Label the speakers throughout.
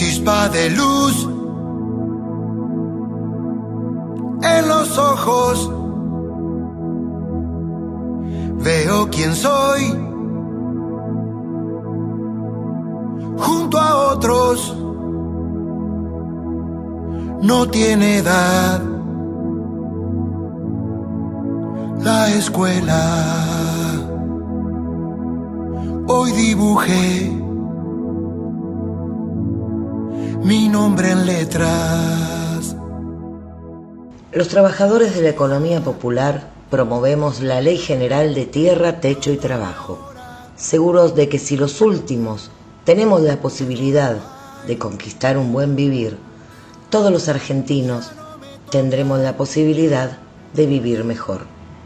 Speaker 1: chispa de luz en los ojos. Veo quién soy junto a otros. No tiene edad la escuela. Hoy dibujé mi nombre en letras.
Speaker 2: Los trabajadores de la economía popular promovemos la Ley General de Tierra, Techo y Trabajo, seguros de que si los últimos tenemos la posibilidad de conquistar un buen vivir, todos los argentinos tendremos la posibilidad de vivir mejor.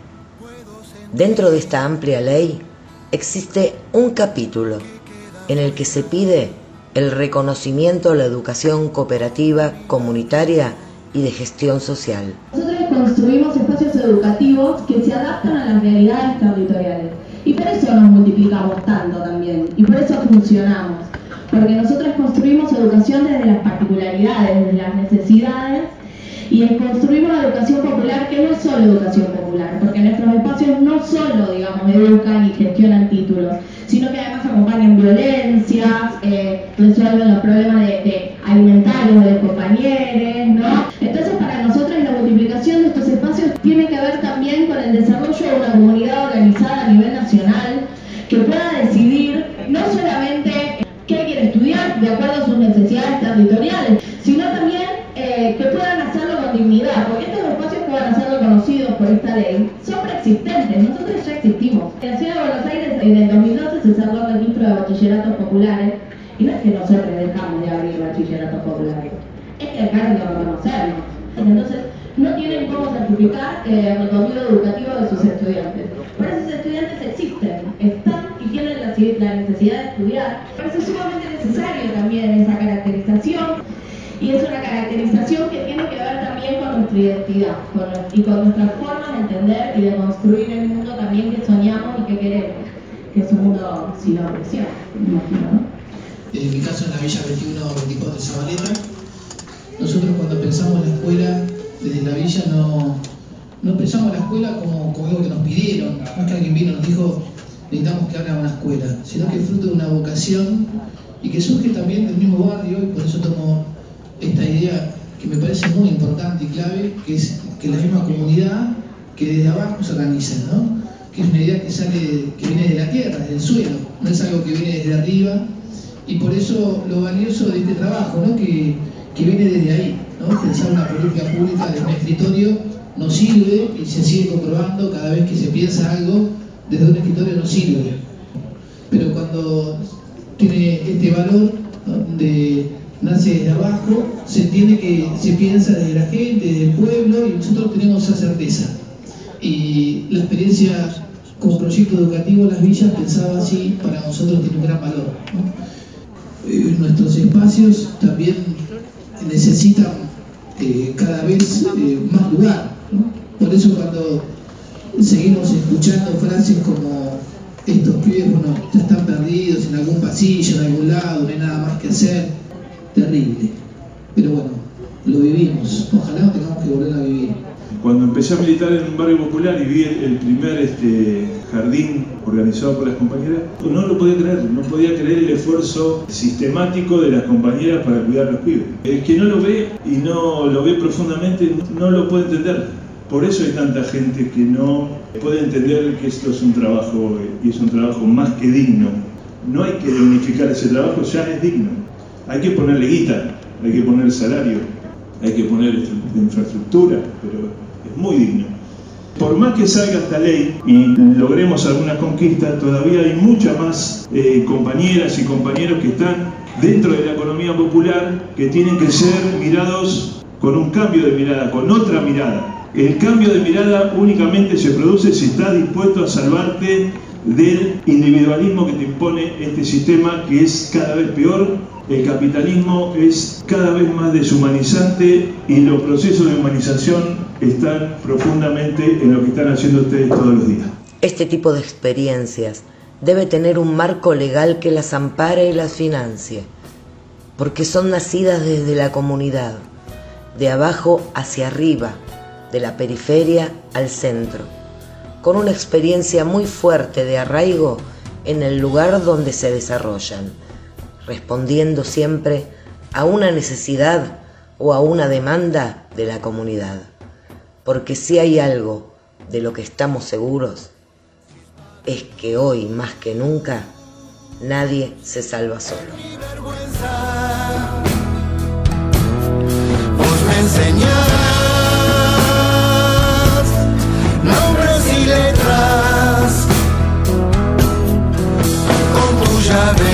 Speaker 2: Dentro de esta amplia ley existe un capítulo en el que se pide el reconocimiento a la educación cooperativa, comunitaria y de gestión social.
Speaker 3: Nosotros construimos espacios educativos que se adaptan a las realidades territoriales y por eso nos multiplicamos tanto también y por eso funcionamos, porque nosotros construimos educación desde las particularidades, desde las necesidades y construimos la educación popular que no es solo educación popular, porque nuestros espacios no solo, digamos, educan y gestionan títulos, sino que además acompañan violencias, resuelven los problemas de alimentarios de los compañeros, ¿no? Entonces para nosotros la multiplicación de estos espacios tiene que ver también con el desarrollo de una comunidad organizada a nivel nacional que pueda decidir no solamente qué quiere estudiar de acuerdo a sus necesidades territoriales, sino también que puedan hacerlo con dignidad, porque estos espacios puedan ser reconocidos por esta ley, son preexistentes, nosotros ya existimos. En la Ciudad de Buenos Aires en el 2012 se cerró el registro de bachilleratos populares, y no es que nosotros dejamos de abrir bachilleratos populares, es que dejaron de reconocernos. Entonces, no tienen cómo certificar el recorrido educativo de sus estudiantes. Por eso esos estudiantes existen, están y tienen la necesidad de estudiar. Por eso es sumamente necesario también esa caracterización. Y es una caracterización que tiene que ver también con nuestra identidad y con nuestra forma de entender y de construir el mundo también que soñamos y que queremos, que es un mundo sin opresión, me imagino, ¿no?
Speaker 4: En mi caso, en la Villa 21-24 de Zabaleta, nosotros cuando pensamos la escuela desde la villa no pensamos la escuela como algo que nos pidieron, no es que alguien vino y nos dijo necesitamos que haga una escuela, sino que es fruto de una vocación y que surge también del mismo barrio, y por eso tomo esta idea que me parece muy importante y clave, que es que la misma comunidad, que desde abajo se organiza, ¿no? Que es una idea que viene de la tierra, del suelo, no es algo que viene desde arriba, y por eso lo valioso de este trabajo, ¿no? Que viene desde ahí, ¿no? Pensar una política pública desde un escritorio no sirve y se sigue comprobando cada vez que se piensa algo desde un escritorio no sirve, pero cuando tiene este valor, ¿no? Nace desde abajo, se entiende que se piensa desde la gente, desde el pueblo, y nosotros tenemos esa certeza. Y la experiencia como proyecto educativo Las Villas pensaba así, para nosotros tiene un gran valor, ¿no? Nuestros espacios también necesitan cada vez más lugar, ¿no? Por eso cuando seguimos escuchando frases como estos pibes, bueno, ya están perdidos en algún pasillo, en algún lado, no hay nada más que hacer, terrible, pero bueno, lo vivimos, ojalá no tengamos que volver a vivir.
Speaker 5: Cuando empecé a militar en un barrio popular y vi el primer jardín organizado por las compañeras, no lo podía creer, no podía creer el esfuerzo sistemático de las compañeras para cuidar a los pibes. El que no lo ve y no lo ve profundamente no lo puede entender. Por eso hay tanta gente que no puede entender que esto es un trabajo y es un trabajo más que digno. No hay que dignificar ese trabajo, ya es digno. Hay que ponerle guita, hay que poner salario, hay que poner infraestructura, pero es muy digno. Por más que salga esta ley y logremos algunas conquistas, todavía hay muchas más compañeras y compañeros que están dentro de la economía popular que tienen que ser mirados con un cambio de mirada, con otra mirada. El cambio de mirada únicamente se produce si estás dispuesto a salvarte del individualismo que te impone este sistema, que es cada vez peor. El capitalismo es cada vez más deshumanizante y los procesos de humanización están profundamente en lo que están haciendo ustedes todos los días.
Speaker 2: Este tipo de experiencias debe tener un marco legal que las ampare y las financie. porque son nacidas desde la comunidad, de abajo hacia arriba, de la periferia al centro, con una experiencia muy fuerte de arraigo en el lugar donde se desarrollan, respondiendo siempre a una necesidad o a una demanda de la comunidad. Porque si hay algo de lo que estamos seguros, es que hoy más que nunca nadie se salva solo.
Speaker 1: Vos me enseñás nombres y letras con tu llave.